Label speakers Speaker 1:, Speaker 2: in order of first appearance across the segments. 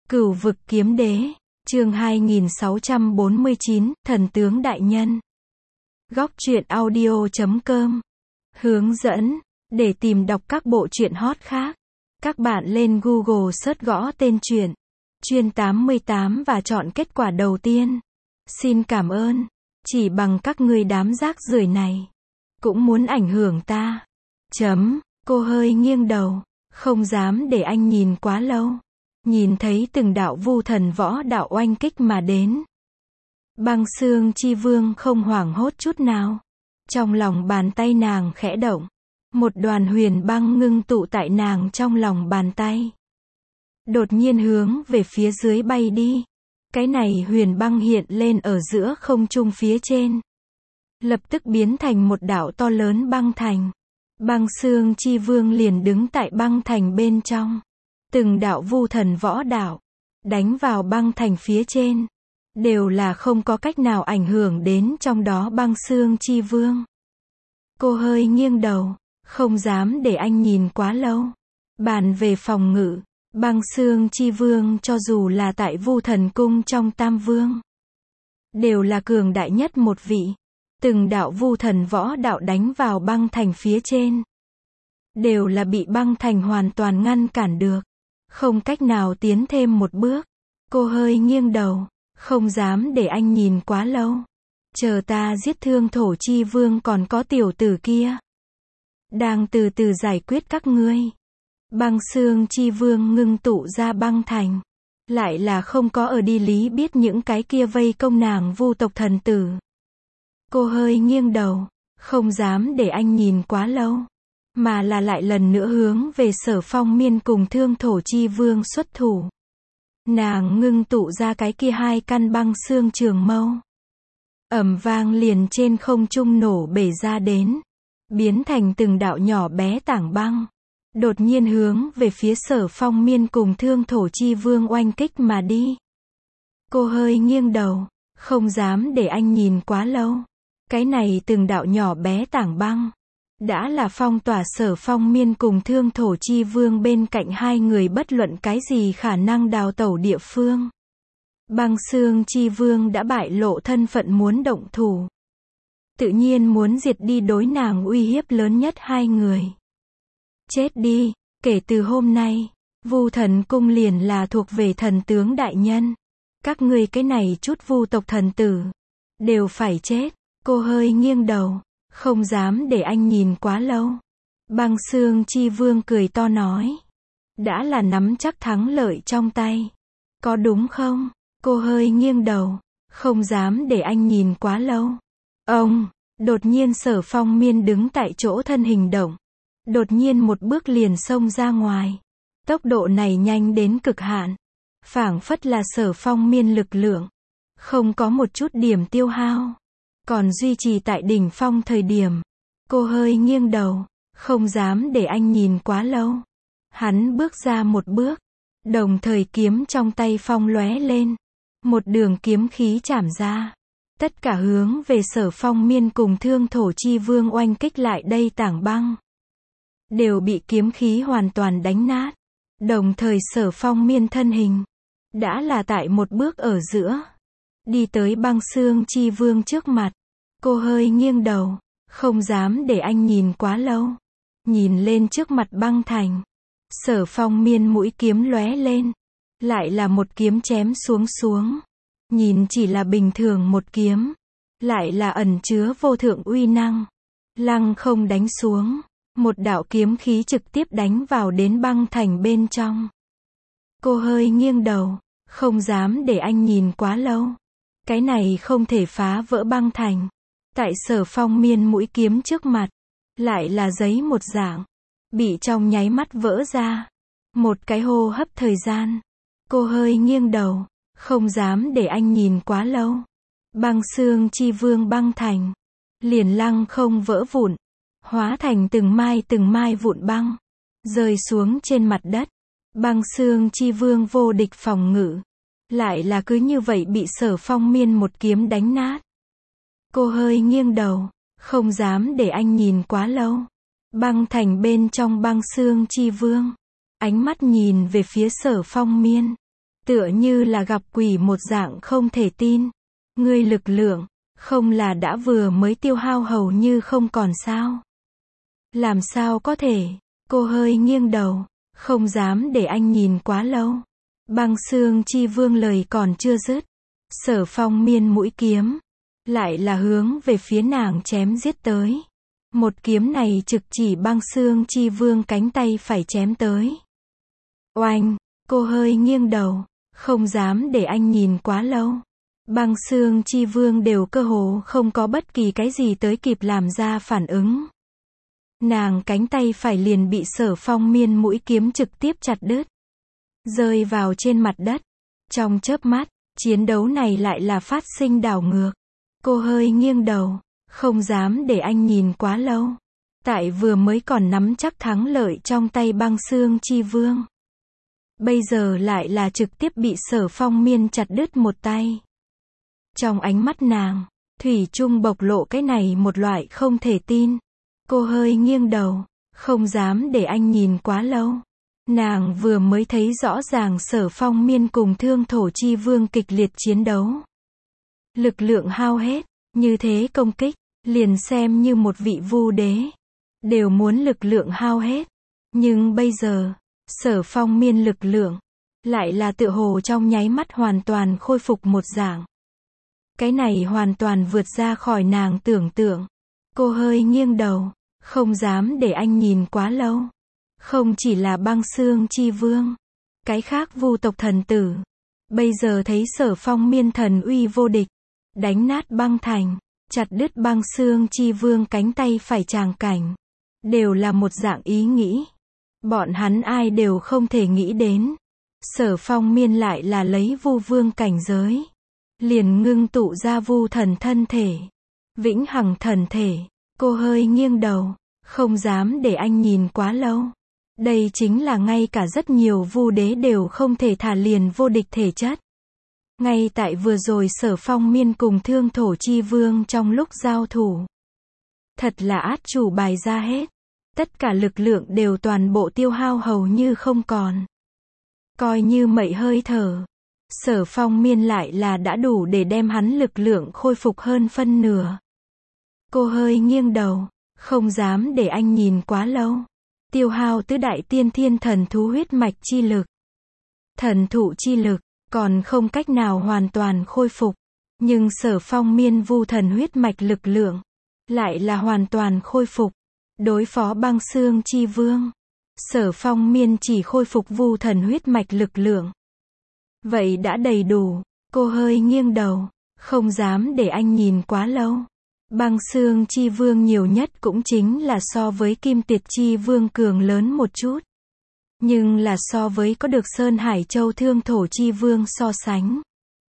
Speaker 1: Cửu vực kiếm đế, chương 2649, thần tướng đại nhân. Góc truyện audio.com. Hướng dẫn, để tìm đọc các bộ truyện hot khác, các bạn lên Google search gõ tên truyện Chuyên 88 và chọn kết quả đầu tiên. Xin cảm ơn, chỉ bằng các ngươi đám rác rưởi này, cũng muốn ảnh hưởng ta. Cô hơi nghiêng đầu, không dám để anh nhìn quá lâu. Nhìn thấy từng đạo vu thần võ đạo oanh kích mà đến. Băng Xương Chi Vương không hoảng hốt chút nào. Trong lòng bàn tay nàng khẽ động. Một đoàn huyền băng ngưng tụ tại nàng trong lòng bàn tay. Đột nhiên hướng về phía dưới bay đi. Cái này huyền băng hiện lên ở giữa không trung phía trên. Lập tức biến thành một đạo to lớn băng thành. Băng Xương Chi Vương liền đứng tại băng thành bên trong. Từng đạo vu thần võ đạo, đánh vào băng thành phía trên, đều là không có cách nào ảnh hưởng đến trong đó Băng Xương Chi Vương. Cô hơi nghiêng đầu, không dám để anh nhìn quá lâu. Bàn về phòng ngự, Băng Xương Chi Vương cho dù là tại Vu Thần Cung trong Tam Vương, đều là cường đại nhất một vị. Từng đạo vu thần võ đạo đánh vào băng thành phía trên, đều là bị băng thành hoàn toàn ngăn cản được. Không cách nào tiến thêm một bước. Cô hơi nghiêng đầu, không dám để anh nhìn quá lâu. Chờ ta giết Thương Thổ Chi Vương còn có tiểu tử kia. Đang từ từ giải quyết các ngươi. Băng Xương Chi Vương ngưng tụ ra băng thành. Lại là không có ở đi lý biết những cái kia vây công nàng vu tộc thần tử. Cô hơi nghiêng đầu, không dám để anh nhìn quá lâu. Mà là lại lần nữa hướng về Sở Phong Miên cùng Thương Thổ Chi Vương xuất thủ. Nàng ngưng tụ ra cái kia hai căn băng xương trường mâu. Ầm vang liền trên không trung nổ bể ra đến. Biến thành từng đạo nhỏ bé tảng băng. Đột nhiên hướng về phía Sở Phong Miên cùng Thương Thổ Chi Vương oanh kích mà đi. Cô hơi nghiêng đầu, không dám để anh nhìn quá lâu. Cái này từng đạo nhỏ bé tảng băng. Đã là phong tỏa Sở Phong Miên cùng Thương Thổ Chi Vương bên cạnh hai người bất luận cái gì khả năng đào tẩu địa phương. Băng Xương Chi Vương đã bại lộ thân phận muốn động thủ. Tự nhiên muốn diệt đi đối nàng uy hiếp lớn nhất hai người. Chết đi, kể từ hôm nay, Vu Thần Cung liền là thuộc về thần tướng đại nhân. Các ngươi cái này chút vu tộc thần tử, đều phải chết. Cô hơi nghiêng đầu. Không dám để anh nhìn quá lâu. Băng Xương Chi Vương cười to nói. Đã là nắm chắc thắng lợi trong tay. Có đúng không? Cô hơi nghiêng đầu. Không dám để anh nhìn quá lâu. Ông, đột nhiên Sở Phong Miên đứng tại chỗ thân hình động. Đột nhiên một bước liền xông ra ngoài. Tốc độ này nhanh đến cực hạn. Phảng phất là Sở Phong Miên lực lượng. Không có một chút điểm tiêu hao. Còn duy trì tại đỉnh phong thời điểm. Cô hơi nghiêng đầu, không dám để anh nhìn quá lâu. Hắn bước ra một bước, đồng thời kiếm trong tay phong lóe lên. Một đường kiếm khí chảm ra. Tất cả hướng về Sở Phong Miên cùng Thương Thổ Chi Vương oanh kích lại đây tảng băng. Đều bị kiếm khí hoàn toàn đánh nát. Đồng thời Sở Phong Miên thân hình. Đã là tại một bước ở giữa. Đi tới Băng Xương Chi Vương trước mặt. Cô hơi nghiêng đầu, không dám để anh nhìn quá lâu. Nhìn lên trước mặt băng thành. Sở Phong Miên mũi kiếm lóe lên. Lại là một kiếm chém xuống. Nhìn chỉ là bình thường một kiếm. Lại là ẩn chứa vô thượng uy năng. Lăng không đánh xuống. Một đạo kiếm khí trực tiếp đánh vào đến băng thành bên trong. Cô hơi nghiêng đầu, không dám để anh nhìn quá lâu. Cái này không thể phá vỡ băng thành. Tại Sở Phong Miên mũi kiếm trước mặt, lại là giấy một dạng, bị trong nháy mắt vỡ ra. Một cái hô hấp thời gian. Cô hơi nghiêng đầu, không dám để anh nhìn quá lâu. Băng Xương Chi Vương băng thành, liền lăng không vỡ vụn, hóa thành từng mai vụn băng, rơi xuống trên mặt đất. Băng Xương Chi Vương vô địch phòng ngự, lại là cứ như vậy bị Sở Phong Miên một kiếm đánh nát. Cô hơi nghiêng đầu, không dám để anh nhìn quá lâu. Băng thành bên trong Băng Xương Chi Vương, ánh mắt nhìn về phía Sở Phong Miên. Tựa như là gặp quỷ một dạng không thể tin. Ngươi lực lượng, không là đã vừa mới tiêu hao hầu như không còn sao? Làm sao có thể? Cô hơi nghiêng đầu, không dám để anh nhìn quá lâu. Băng Xương Chi Vương lời còn chưa dứt. Sở Phong Miên mũi kiếm, lại là hướng về phía nàng chém giết tới. Một kiếm này trực chỉ Băng Xương Chi Vương cánh tay phải chém tới. Oanh, cô hơi nghiêng đầu, không dám để anh nhìn quá lâu. Băng Xương Chi Vương đều cơ hồ không có bất kỳ cái gì tới kịp làm ra phản ứng. Nàng cánh tay phải liền bị Sở Phong Miên mũi kiếm trực tiếp chặt đứt, rơi vào trên mặt đất. Trong chớp mắt, chiến đấu này lại là phát sinh đảo ngược. Cô hơi nghiêng đầu, không dám để anh nhìn quá lâu. Tại vừa mới còn nắm chắc thắng lợi trong tay Băng Xương Chi Vương, bây giờ lại là trực tiếp bị Sở Phong Miên chặt đứt một tay. Trong ánh mắt nàng, thủy chung bộc lộ cái này một loại không thể tin. Cô hơi nghiêng đầu, không dám để anh nhìn quá lâu. Nàng vừa mới thấy rõ ràng Sở Phong Miên cùng Thương Thổ Chi Vương kịch liệt chiến đấu. Lực lượng hao hết, như thế công kích, liền xem như một vị vu đế, đều muốn lực lượng hao hết. Nhưng bây giờ, Sở Phong Miên lực lượng, lại là tựa hồ trong nháy mắt hoàn toàn khôi phục một dạng. Cái này hoàn toàn vượt ra khỏi nàng tưởng tượng. Cô hơi nghiêng đầu, không dám để anh nhìn quá lâu. Không chỉ là Băng Xương Chi Vương, cái khác vu tộc thần tử, bây giờ thấy Sở Phong Miên thần uy vô địch, đánh nát băng thành, chặt đứt Băng Xương Chi Vương cánh tay phải tràng cảnh, đều là một dạng ý nghĩ. Bọn hắn ai đều không thể nghĩ đến, Sở Phong Miên lại là lấy vu vương cảnh giới, liền ngưng tụ ra vu thần thân thể, vĩnh hằng thần thể. Cô hơi nghiêng đầu, không dám để anh nhìn quá lâu. Đây chính là ngay cả rất nhiều vu đế đều không thể thả liền vô địch thể chất. Ngay tại vừa rồi Sở Phong Miên cùng Thương Thổ Chi Vương trong lúc giao thủ, thật là át chủ bài ra hết. Tất cả lực lượng đều toàn bộ tiêu hao hầu như không còn. Coi như mẩy hơi thở, Sở Phong Miên lại là đã đủ để đem hắn lực lượng khôi phục hơn phân nửa. Cô hơi nghiêng đầu, không dám để anh nhìn quá lâu. Tiêu hao tứ đại tiên thiên thần thú huyết mạch chi lực, thần thụ chi lực, còn không cách nào hoàn toàn khôi phục. Nhưng Sở Phong Miên vu thần huyết mạch lực lượng, lại là hoàn toàn khôi phục. Đối phó Băng Xương Chi Vương, Sở Phong Miên chỉ khôi phục vu thần huyết mạch lực lượng. Vậy đã đầy đủ. Cô hơi nghiêng đầu, không dám để anh nhìn quá lâu. Băng Xương Chi Vương nhiều nhất cũng chính là so với Kim Tiệt Chi Vương cường lớn một chút. Nhưng là so với có được Sơn Hải Châu Thương Thổ Chi Vương so sánh,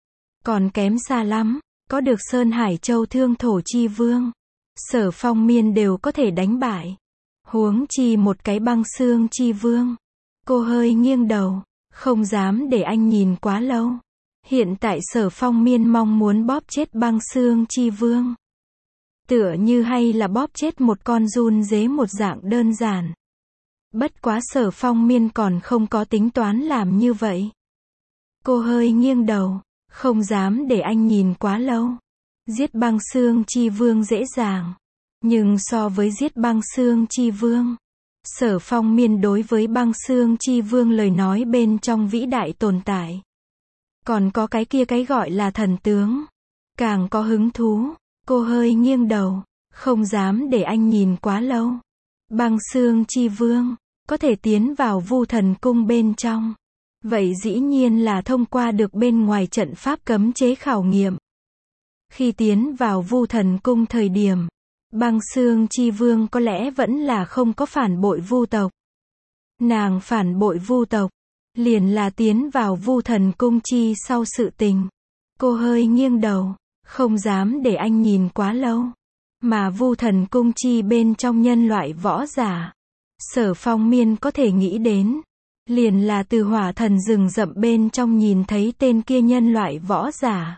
Speaker 1: còn kém xa lắm. Có được Sơn Hải Châu Thương Thổ Chi Vương, Sở Phong Miên đều có thể đánh bại, huống chi một cái Băng Xương Chi Vương. Cô hơi nghiêng đầu, không dám để anh nhìn quá lâu. Hiện tại Sở Phong Miên mong muốn bóp chết Băng Xương Chi Vương, tựa như hay là bóp chết một con giun dế một dạng đơn giản. Bất quá Sở Phong Miên còn không có tính toán làm như vậy. Cô hơi nghiêng đầu, không dám để anh nhìn quá lâu. Giết Băng Xương Chi Vương dễ dàng, nhưng so với giết Băng Xương Chi Vương, Sở Phong Miên đối với Băng Xương Chi Vương lời nói bên trong vĩ đại tồn tại, còn có cái kia cái gọi là thần tướng, càng có hứng thú. Cô hơi nghiêng đầu, không dám để anh nhìn quá lâu. Băng Xương Chi Vương có thể tiến vào Vu Thần Cung bên trong, vậy dĩ nhiên là thông qua được bên ngoài trận pháp cấm chế khảo nghiệm. Khi tiến vào Vu Thần Cung thời điểm, Băng Xương Chi Vương có lẽ vẫn là không có phản bội vu tộc. Nàng phản bội vu tộc, liền là tiến vào Vu Thần Cung chi sau sự tình. Cô hơi nghiêng đầu, không dám để anh nhìn quá lâu. Mà Vu Thần Cung chi bên trong nhân loại võ giả, Sở Phong Miên có thể nghĩ đến, liền là từ Hỏa Thần rừng rậm bên trong nhìn thấy tên kia nhân loại võ giả.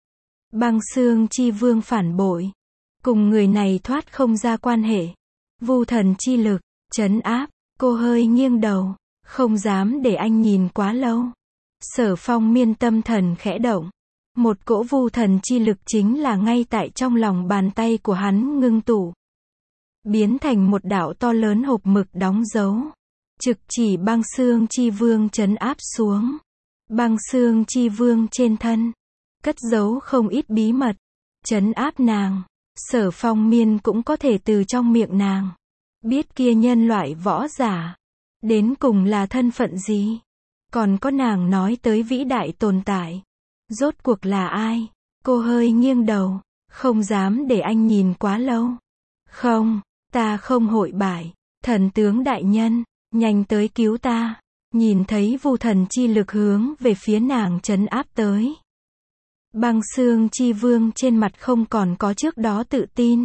Speaker 1: Băng Xương Chi Vương phản bội, cùng người này thoát không ra quan hệ. Vu thần chi lực, trấn áp. Cô hơi nghiêng đầu, không dám để anh nhìn quá lâu. Sở Phong Miên tâm thần khẽ động. Một cỗ vu thần chi lực chính là ngay tại trong lòng bàn tay của hắn ngưng tụ. Biến thành một đạo to lớn hộp mực đóng dấu. Trực chỉ băng xương chi vương trấn áp xuống. Băng xương chi vương trên thân. Cất giấu không ít bí mật. Trấn áp nàng. Sở Phong Miên cũng có thể từ trong miệng nàng. Biết kia nhân loại võ giả. Đến cùng là thân phận gì. Còn có nàng nói tới vĩ đại tồn tại. Rốt cuộc là ai? Cô hơi nghiêng đầu. Không dám để anh nhìn quá lâu. Không, ta không hội bại. Thần tướng đại nhân, nhanh tới cứu ta. Nhìn thấy vu thần chi lực hướng về phía nàng trấn áp tới. Băng xương chi vương trên mặt không còn có trước đó tự tin.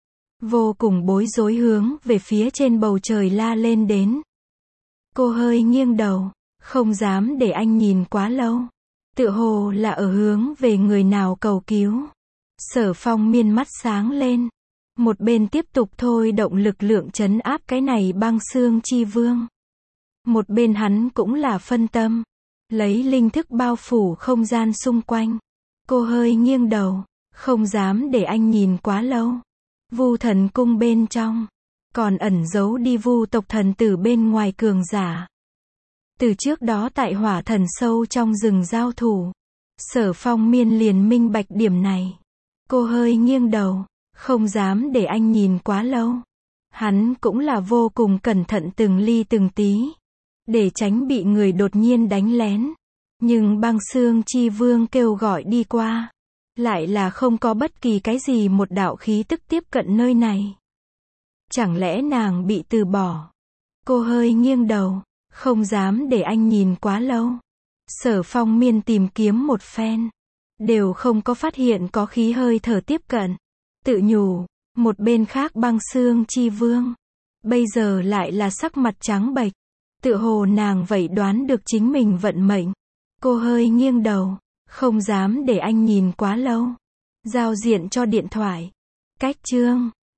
Speaker 1: Vô cùng bối rối hướng về phía trên bầu trời la lên đến. Cô hơi nghiêng đầu, không dám để anh nhìn quá lâu. Tựa hồ là ở hướng về người nào cầu cứu. Sở Phong Miên mắt sáng lên. Một bên tiếp tục thôi động lực lượng trấn áp cái này băng xương chi vương. Một bên hắn cũng là phân tâm. Lấy linh thức bao phủ không gian xung quanh. Cô hơi nghiêng đầu, không dám để anh nhìn quá lâu. Vu thần cung bên trong, còn ẩn giấu đi vu tộc thần tử bên ngoài cường giả. Từ trước đó tại hỏa thần sâu trong rừng giao thủ, Sở Phong Miên liền minh bạch điểm này. Cô hơi nghiêng đầu, không dám để anh nhìn quá lâu. Hắn cũng là vô cùng cẩn thận từng ly từng tí, để tránh bị người đột nhiên đánh lén. Nhưng băng xương chi vương kêu gọi đi qua, lại là không có bất kỳ cái gì một đạo khí tức tiếp cận nơi này. Chẳng lẽ nàng bị từ bỏ? Cô hơi nghiêng đầu, không dám để anh nhìn quá lâu. Sở Phong Miên tìm kiếm một phen, đều không có phát hiện có khí hơi thở tiếp cận. Tự nhủ, một bên khác băng xương chi vương, bây giờ lại là sắc mặt trắng bệch. Tựa hồ nàng vậy đoán được chính mình vận mệnh. Cô hơi nghiêng đầu, không dám để anh nhìn quá lâu. Giao diện cho điện thoại. Cách chương